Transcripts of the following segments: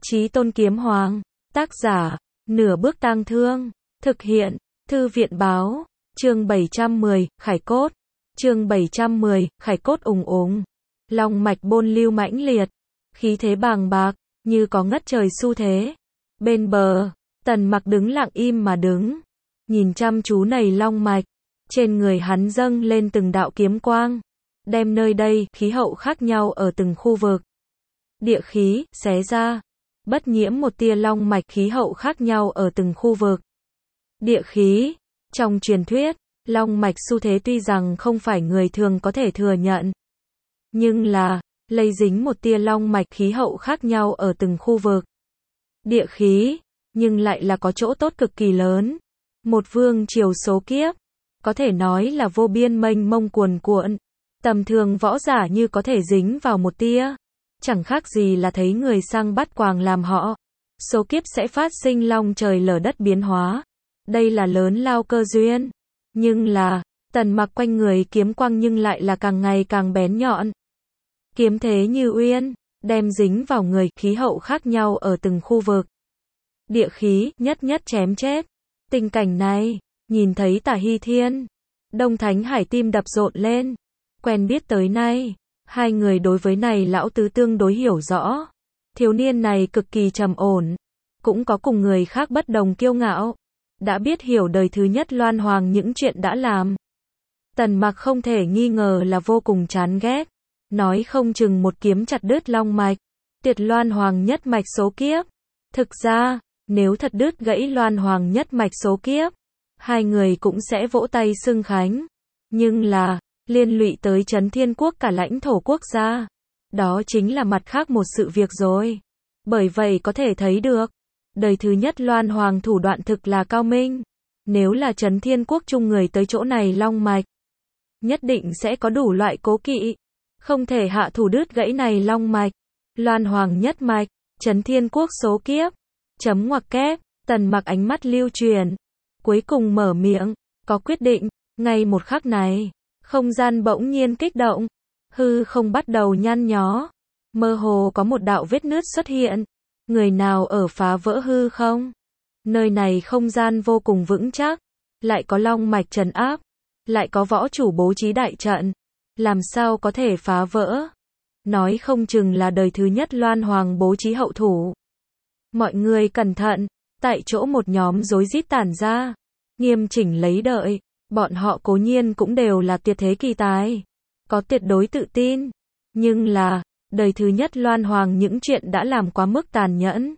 Chí Tôn Kiếm Hoàng, tác giả, Nửa Bước Tang Thương, thực hiện, Thư viện báo, chương 710, Khải Cốt, chương 710, Khải Cốt ùng ùng, long mạch bôn lưu mãnh liệt, khí thế bàng bạc, như có ngất trời xu thế. Bên bờ, Tần Mặc đứng lặng im mà đứng, nhìn chăm chú này long mạch, trên người hắn dâng lên từng đạo kiếm quang, đem nơi đây khí hậu khác nhau ở từng khu vực. Địa khí xé ra, bất nhiễm một tia long mạch khí hậu khác nhau ở từng khu vực. Địa khí, trong truyền thuyết, long mạch xu thế tuy rằng không phải người thường có thể thừa nhận, nhưng là lây dính một tia long mạch khí hậu khác nhau ở từng khu vực. Địa khí, nhưng lại là có chỗ tốt cực kỳ lớn. Một vương triều số kiếp, có thể nói là vô biên mênh mông cuồn cuộn, tầm thường võ giả như có thể dính vào một tia, chẳng khác gì là thấy người sang bắt quàng làm họ. Số kiếp sẽ phát sinh long trời lở đất biến hóa. Đây là lớn lao cơ duyên. Nhưng là, Tần Mặc quanh người kiếm quang nhưng lại là càng ngày càng bén nhọn. Kiếm thế như uyên, đem dính vào người, khí hậu khác nhau ở từng khu vực. Địa khí, nhất nhất chém chết. Tình cảnh này, nhìn thấy Tả Hy Thiên, Đông Thánh Hải tim đập rộn lên. Quen biết tới nay, hai người đối với này lão tứ tương đối hiểu rõ. Thiếu niên này cực kỳ trầm ổn, cũng có cùng người khác bất đồng kiêu ngạo. Đã biết hiểu đời thứ nhất Loan Hoàng những chuyện đã làm. Tần Mặc không thể nghi ngờ là vô cùng chán ghét. Nói không chừng một kiếm chặt đứt long mạch, tiệt Loan Hoàng nhất mạch số kiếp. Thực ra, nếu thật đứt gãy Loan Hoàng nhất mạch số kiếp, hai người cũng sẽ vỗ tay xưng khánh. Nhưng là, liên lụy tới Chấn Thiên Quốc cả lãnh thổ quốc gia. Đó chính là mặt khác một sự việc rồi. Bởi vậy có thể thấy được, đời thứ nhất Loan Hoàng thủ đoạn thực là cao minh. Nếu là Chấn Thiên Quốc chung người tới chỗ này long mạch, nhất định sẽ có đủ loại cố kỵ. Không thể hạ thủ đứt gãy này long mạch. Loan Hoàng nhất mạch, Chấn Thiên Quốc số kiếp. Chấm ngoặc kép, Tần Mặc ánh mắt lưu truyền. Cuối cùng mở miệng, có quyết định. Ngay một khắc này, không gian bỗng nhiên kích động. Hư không bắt đầu nhăn nhó. Mơ hồ có một đạo vết nứt xuất hiện. Người nào ở phá vỡ hư không? Nơi này không gian vô cùng vững chắc. Lại có long mạch trấn áp. Lại có võ chủ bố trí đại trận. Làm sao có thể phá vỡ? Nói không chừng là đời thứ nhất Loan Hoàng bố trí hậu thủ. Mọi người cẩn thận. Tại chỗ một nhóm rối rít tản ra. Nghiêm chỉnh lấy đợi. Bọn họ cố nhiên cũng đều là tuyệt thế kỳ tài. Có tuyệt đối tự tin. Nhưng là, đời thứ nhất Loan Hoàng những chuyện đã làm quá mức tàn nhẫn.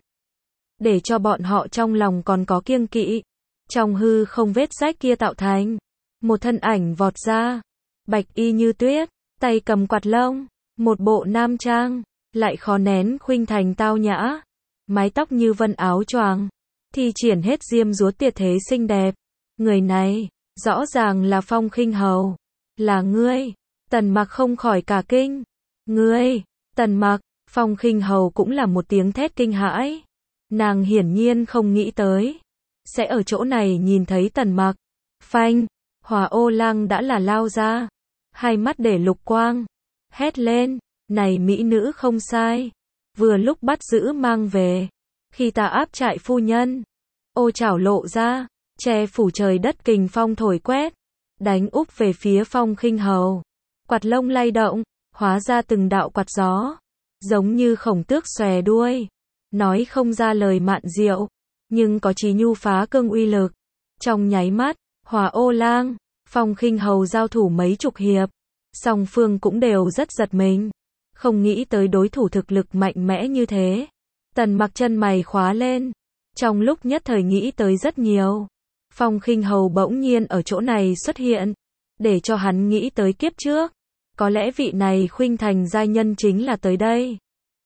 Để cho bọn họ trong lòng còn có kiêng kỵ. Trong hư không vết rách kia tạo thành. Một thân ảnh vọt ra. Bạch y như tuyết, tay cầm quạt lông. Một bộ nam trang, lại khó nén khuynh thành tao nhã. Mái tóc như vân áo choàng. Thi triển hết diêm dúa tuyệt thế xinh đẹp. Người này, rõ ràng là Phong Khinh Hầu. Là ngươi. Tần Mặc không khỏi cả kinh. Ngươi, Tần Mặc, Phong Khinh Hầu cũng là một tiếng thét kinh hãi. Nàng hiển nhiên không nghĩ tới. Sẽ ở chỗ này nhìn thấy Tần Mặc. Phanh, Hỏa Ô Lăng đã là lao ra. Hai mắt để lục quang. Hét lên, này mỹ nữ không sai. Vừa lúc bắt giữ mang về. Khi ta áp trại phu nhân. Ô chảo lộ ra, che phủ trời đất kình phong thổi quét. Đánh úp về phía Phong Khinh Hầu. Quạt lông lay động, hóa ra từng đạo quạt gió. Giống như khổng tước xòe đuôi. Nói không ra lời mạn diệu. Nhưng có chí nhu phá cương uy lực. Trong nháy mắt, Hỏa Ô Lang, Phong Khinh Hầu giao thủ mấy chục hiệp. Song phương cũng đều rất giật mình. Không nghĩ tới đối thủ thực lực mạnh mẽ như thế. Tần Mặc chân mày khóa lên. Trong lúc nhất thời nghĩ tới rất nhiều. Phong Khinh Hầu bỗng nhiên ở chỗ này xuất hiện. Để cho hắn nghĩ tới kiếp trước. Có lẽ vị này khuynh thành giai nhân chính là tới đây.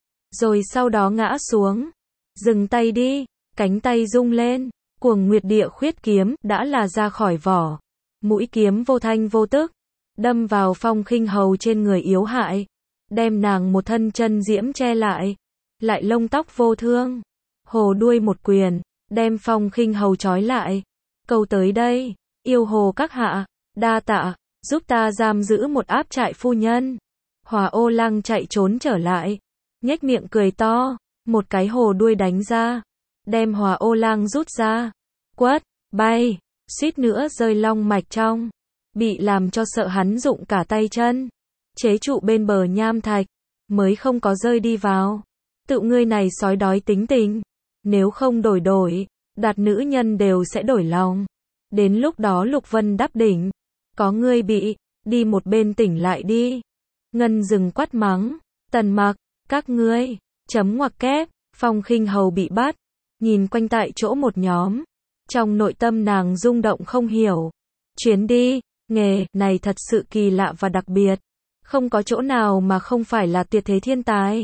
Rồi sau đó ngã xuống. Dừng tay đi. Cánh tay rung lên. Cuồng Nguyệt Địa Khuyết kiếm đã là ra khỏi vỏ. Mũi kiếm vô thanh vô tức. Đâm vào Phong Khinh Hầu trên người yếu hại. Đem nàng một thân chân diễm che lại. Lại lông tóc vô thương. Hồ đuôi một quyền. Đem Phong Khinh Hầu trói lại. Câu tới đây. Yêu hồ các hạ. Đa tạ. Giúp ta giam giữ một áp trại phu nhân. Hỏa Ô Lăng chạy trốn trở lại. Nhếch miệng cười to. một cái hồ đuôi đánh ra, đem Hỏa Ô Lang rút ra, quất, bay, suýt nữa rơi long mạch trong, bị làm cho sợ hắn dụng cả tay chân, chế trụ bên bờ nham thạch, mới không có rơi đi vào. Tự ngươi này sói đói tính tình, nếu không đổi, đạt nữ nhân đều sẽ đổi lòng. Đến lúc đó Lục Vân đáp đỉnh, có ngươi bị, đi một bên tỉnh lại đi. Ngân dừng quát mắng, Tần Mặc, các ngươi, chấm ngoặc kép, Phong Khinh Hầu bị bắt, nhìn quanh tại chỗ một nhóm, trong nội tâm nàng rung động không hiểu. Chuyến đi, nghề này thật sự kỳ lạ và đặc biệt, không có chỗ nào mà không phải là tuyệt thế thiên tài.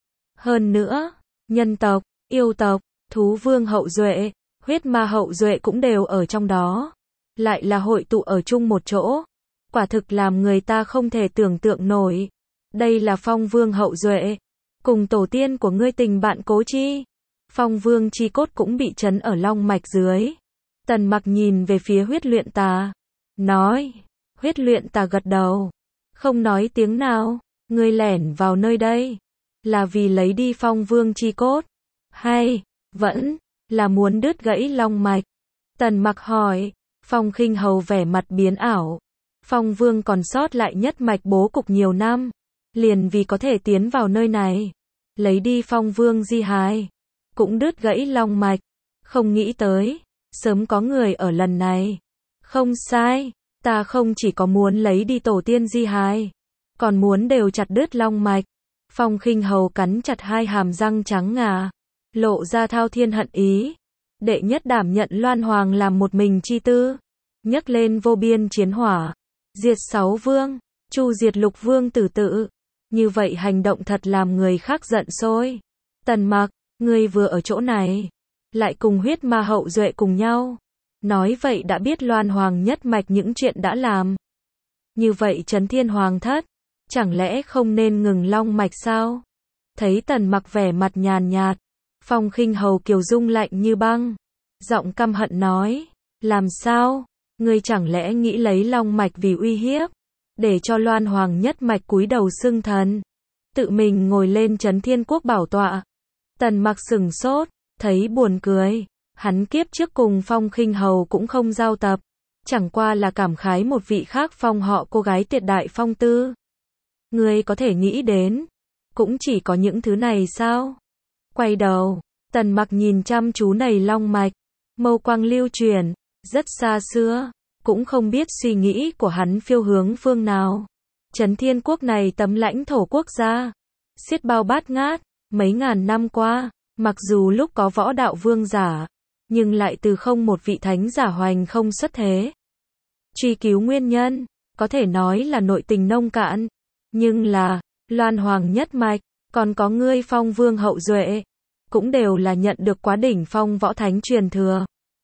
Hơn nữa, nhân tộc, yêu tộc, thú vương hậu duệ, huyết ma hậu duệ cũng đều ở trong đó, lại là hội tụ ở chung một chỗ, quả thực làm người ta không thể tưởng tượng nổi. Đây là Phong Vương hậu duệ, cùng tổ tiên của ngươi tình bạn cố chi. Phong Vương chi cốt cũng bị trấn ở long mạch dưới. Tần Mặc nhìn về phía Huyết Luyện Tà, nói, Huyết Luyện Tà gật đầu, không nói tiếng nào. Ngươi lẻn vào nơi đây, là vì lấy đi Phong Vương chi cốt, hay vẫn là muốn đứt gãy long mạch? Tần Mặc hỏi. Phong Khinh Hầu vẻ mặt biến ảo. Phong Vương còn sót lại nhất mạch bố cục nhiều năm, liền vì có thể tiến vào nơi này, lấy đi Phong Vương di hài, cũng đứt gãy long mạch. Không nghĩ tới, sớm có người ở lần này. Không sai, ta không chỉ có muốn lấy đi tổ tiên di hài, còn muốn đều chặt đứt long mạch. Phong Khinh Hầu cắn chặt hai hàm răng trắng ngà, lộ ra thao thiên hận ý. Đệ nhất đảm nhận Loan Hoàng làm một mình chi tư, nhấc lên vô biên chiến hỏa, diệt 6 vương, chu diệt Lục Vương tử tự. Như vậy hành động thật làm người khác giận sôi. Tần Mặc, ngươi vừa ở chỗ này, lại cùng huyết ma hậu duệ cùng nhau, nói vậy đã biết Loan Hoàng nhất mạch những chuyện đã làm. Như vậy Chấn Thiên Hoàng thất, chẳng lẽ không nên ngừng long mạch sao? Thấy Tần Mặc vẻ mặt nhàn nhạt, Phong Khinh Hầu kiều dung lạnh như băng, giọng căm hận nói, làm sao? Ngươi chẳng lẽ nghĩ lấy long mạch vì uy hiếp, để cho Loan Hoàng nhất mạch cúi đầu xưng thần, tự mình ngồi lên Chấn Thiên Quốc bảo tọa? Tần Mặc sừng sốt, thấy buồn cười, hắn kiếp trước cùng Phong Khinh Hầu cũng không giao tập, chẳng qua là cảm khái một vị khác phong họ cô gái tuyệt đại phong tư. Ngươi có thể nghĩ đến, cũng chỉ có những thứ này sao? Quay đầu, Tần Mặc nhìn chăm chú này long mạch, mâu quang lưu chuyển, rất xa xưa, cũng không biết suy nghĩ của hắn phiêu hướng phương nào. Chấn Thiên Quốc này tấm lãnh thổ quốc gia, xiết bao bát ngát, mấy ngàn năm qua, mặc dù lúc có võ đạo vương giả, nhưng lại từ không một vị thánh giả hoành không xuất thế. Truy cứu nguyên nhân, có thể nói là nội tình nông cạn, nhưng là, Loan Hoàng nhất mạch, còn có ngươi Phong Vương hậu duệ, cũng đều là nhận được quá đỉnh phong võ thánh truyền thừa.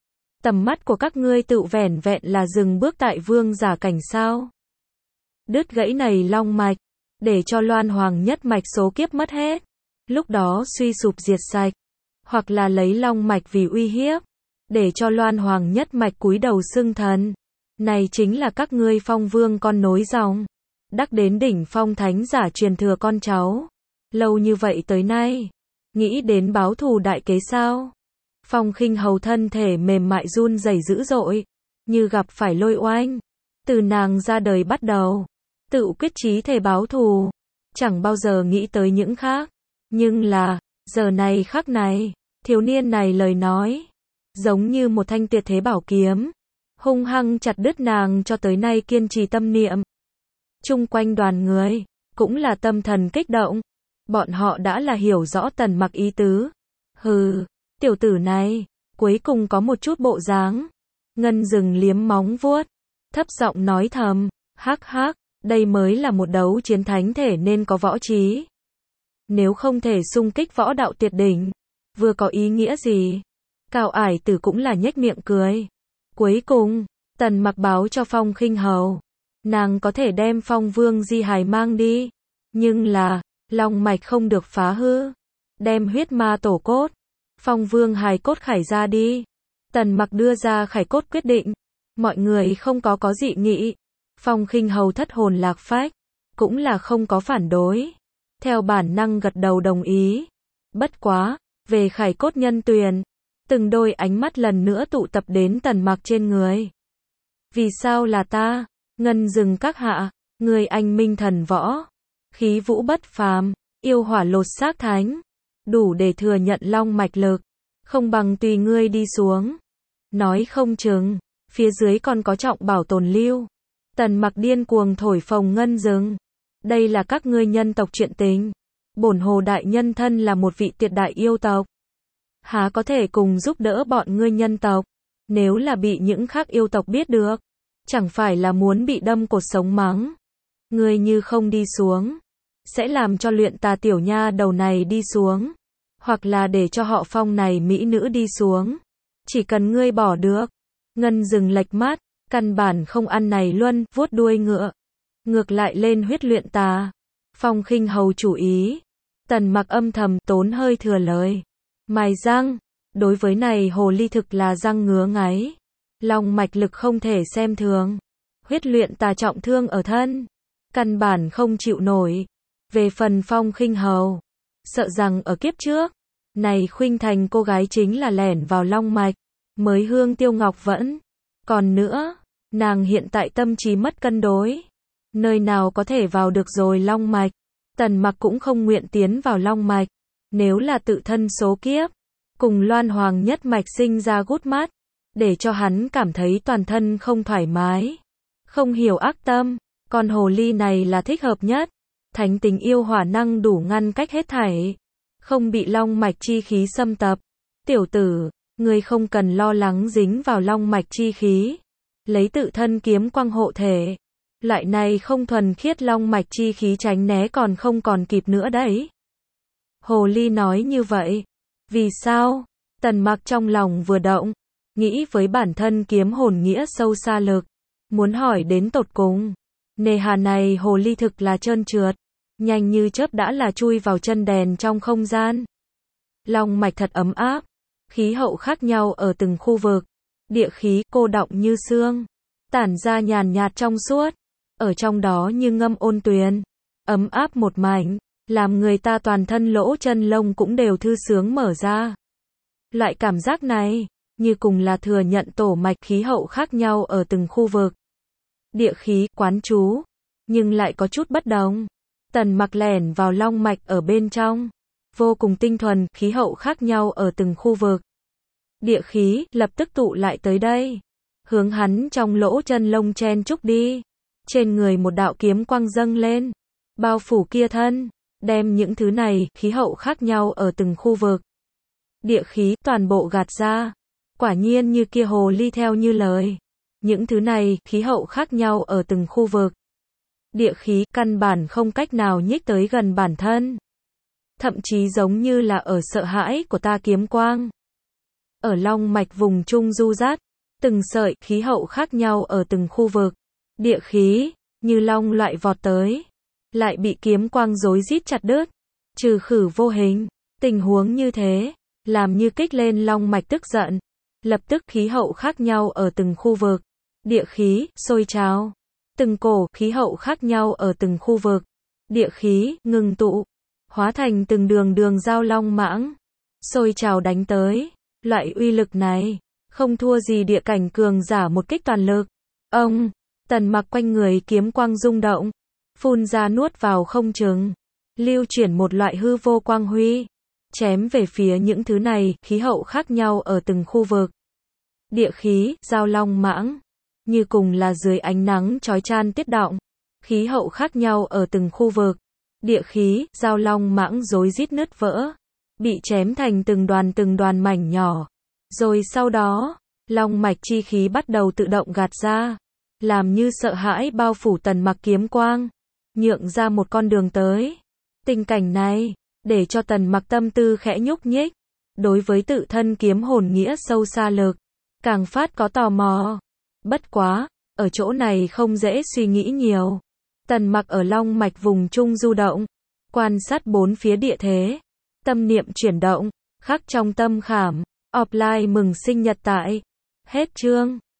Tầm mắt của các ngươi tự vẻn vẹn là dừng bước tại vương giả cảnh sao? Đứt gãy này long mạch, để cho Loan Hoàng nhất mạch số kiếp mất hết, lúc đó suy sụp diệt sạch, hoặc là lấy long mạch vì uy hiếp, để cho Loan Hoàng nhất mạch cúi đầu xưng thần. Này chính là các ngươi Phong Vương con nối dòng, đắc đến đỉnh phong thánh giả truyền thừa con cháu. Lâu như vậy tới nay, nghĩ đến báo thù đại kế sao? Phong Khinh Hầu thân thể mềm mại run rẩy dữ dội, như gặp phải lôi oanh. Từ nàng ra đời bắt đầu, tự quyết chí thề báo thù, chẳng bao giờ nghĩ tới những khác. Nhưng là, giờ này khắc này, thiếu niên này lời nói, giống như một thanh tuyệt thế bảo kiếm, hung hăng chặt đứt nàng cho tới nay kiên trì tâm niệm. Chung quanh đoàn người, cũng là tâm thần kích động. Bọn họ đã là hiểu rõ Tần Mặc ý tứ. Hừ, tiểu tử này, cuối cùng có một chút bộ dáng. Ngân dừng liếm móng vuốt, thấp giọng nói thầm, hắc hắc, đây mới là một đấu chiến thánh thể nên có võ trí. Nếu không thể xung kích võ đạo tuyệt đỉnh, vừa có ý nghĩa gì? Cao Ải Tử cũng là nhếch miệng cười. Cuối cùng, Tần Mặc báo cho Phong Khinh Hầu, nàng có thể đem Phong Vương di hài mang đi, nhưng là, long mạch không được phá hư. Đem huyết ma tổ cốt, Phong Vương hài cốt khải ra đi. Tần Mặc đưa ra khải cốt quyết định, mọi người không có dị nghị. Phong Khinh Hầu thất hồn lạc phách, cũng là không có phản đối, theo bản năng gật đầu đồng ý. Bất quá, về Khải Cốt Nhân Tuyền, từng đôi ánh mắt lần nữa tụ tập đến Tần Mặc trên người. Vì sao là ta? Ngân Dừng các hạ, người anh minh thần võ, khí vũ bất phàm, yêu hỏa lột xác thánh, đủ để thừa nhận long mạch lực, không bằng tùy ngươi đi xuống. Nói không chừng, phía dưới còn có trọng bảo tồn lưu. Tần Mặc điên cuồng thổi phồng Ngân Dừng. Đây là các ngươi nhân tộc chuyện tình. Bổn Hồ đại nhân thân là một vị tuyệt đại yêu tộc, há có thể cùng giúp đỡ bọn ngươi nhân tộc. Nếu là bị những khác yêu tộc biết được, chẳng phải là muốn bị đâm cột sống mắng. Ngươi như không đi xuống, sẽ làm cho luyện tà tiểu nha đầu này đi xuống, hoặc là để cho họ Phong này mỹ nữ đi xuống. Chỉ cần ngươi bỏ được. Ngân Dừng lệch mắt, căn bản không ăn này luân, vuốt đuôi ngựa. Ngược lại lên huyết luyện tà. Phong Khinh Hầu chủ ý. Tần Mặc âm thầm tốn hơi thừa lời. Mài răng, đối với này hồ ly thực là răng ngứa ngáy. Long mạch lực không thể xem thường. Huyết luyện tà trọng thương ở thân, căn bản không chịu nổi. Về phần Phong Khinh Hầu, sợ rằng ở kiếp trước, này khuynh thành cô gái chính là lẻn vào long mạch, mới hương tiêu ngọc vẫn. Còn nữa, nàng hiện tại tâm trí mất cân đối, nơi nào có thể vào được rồi long mạch. Tần Mặc cũng không nguyện tiến vào long mạch, nếu là tự thân số kiếp, cùng Loan Hoàng nhất mạch sinh ra gút mắt, để cho hắn cảm thấy toàn thân không thoải mái, không hiểu ác tâm. Con hồ ly này là thích hợp nhất, thánh tình yêu hỏa năng đủ ngăn cách hết thảy, không bị long mạch chi khí xâm tập. Tiểu tử, ngươi không cần lo lắng dính vào long mạch chi khí, lấy tự thân kiếm quang hộ thể. Loại này không thuần khiết long mạch chi khí tránh né còn không còn kịp nữa đấy. Hồ ly nói như vậy. Vì sao? Tần Mặc trong lòng vừa động, nghĩ với bản thân kiếm hồn nghĩa sâu xa lực, muốn hỏi đến tột cùng. Nề hà này hồ ly thực là trơn trượt, nhanh như chớp đã là chui vào chân đèn trong không gian. Long mạch thật ấm áp, khí hậu khác nhau ở từng khu vực, địa khí cô đọng như sương, tản ra nhàn nhạt trong suốt, ở trong đó như ngâm ôn tuyền, ấm áp một mảnh, làm người ta toàn thân lỗ chân lông cũng đều thư sướng mở ra. Loại cảm giác này, như cùng là thừa nhận tổ mạch khí hậu khác nhau ở từng khu vực. Địa khí, quán chú, nhưng lại có chút bất đồng. Tần Mặc lẻn vào long mạch ở bên trong, vô cùng tinh thuần, khí hậu khác nhau ở từng khu vực. Địa khí, lập tức tụ lại tới đây, hướng hắn trong lỗ chân lông chen chúc đi. Trên người một đạo kiếm quang dâng lên, bao phủ kia thân, đem những thứ này, khí hậu khác nhau ở từng khu vực. Địa khí, toàn bộ gạt ra. Quả nhiên như kia hồ ly theo như lời. Những thứ này, khí hậu khác nhau ở từng khu vực. Địa khí, căn bản không cách nào nhích tới gần bản thân. Thậm chí giống như là ở sợ hãi của ta kiếm quang. Ở long mạch vùng trung du dắt, từng sợi, khí hậu khác nhau ở từng khu vực. Địa khí, như long loại vọt tới, lại bị kiếm quang rối rít chặt đứt, trừ khử vô hình. Tình huống như thế, làm như kích lên long mạch tức giận. Lập tức khí hậu khác nhau ở từng khu vực. Địa khí, sôi trào. Từng cổ, khí hậu khác nhau ở từng khu vực. Địa khí, ngừng tụ. Hóa thành từng đường đường giao long mãng. Sôi trào đánh tới. Loại uy lực này, không thua gì địa cảnh cường giả một kích toàn lực. Ông, Tần Mặc quanh người kiếm quang rung động. Phun ra nuốt vào không chừng. Lưu chuyển một loại hư vô quang huy. Chém về phía những thứ này, khí hậu khác nhau ở từng khu vực. Địa khí, giao long mãng. Như cùng là dưới ánh nắng chói chan tiết động. Khí hậu khác nhau ở từng khu vực. Địa khí, giao long mãng rối rít nứt vỡ. Bị chém thành từng đoàn mảnh nhỏ. Rồi sau đó, long mạch chi khí bắt đầu tự động gạt ra. Làm như sợ hãi bao phủ Tần Mặc kiếm quang. Nhượng ra một con đường tới. Tình cảnh này, để cho Tần Mặc tâm tư khẽ nhúc nhích. Đối với tự thân kiếm hồn nghĩa sâu xa lực, càng phát có tò mò. Bất quá, ở chỗ này không dễ suy nghĩ nhiều. Tần Mặc ở long mạch vùng trung du động, quan sát bốn phía địa thế, tâm niệm chuyển động, khắc trong tâm khảm. Offline mừng sinh nhật tại. Hết chương.